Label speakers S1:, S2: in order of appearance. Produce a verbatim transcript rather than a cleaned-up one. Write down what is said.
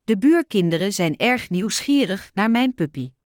S1: De buurkinderen zijn erg nieuwsgierig naar mijn puppy.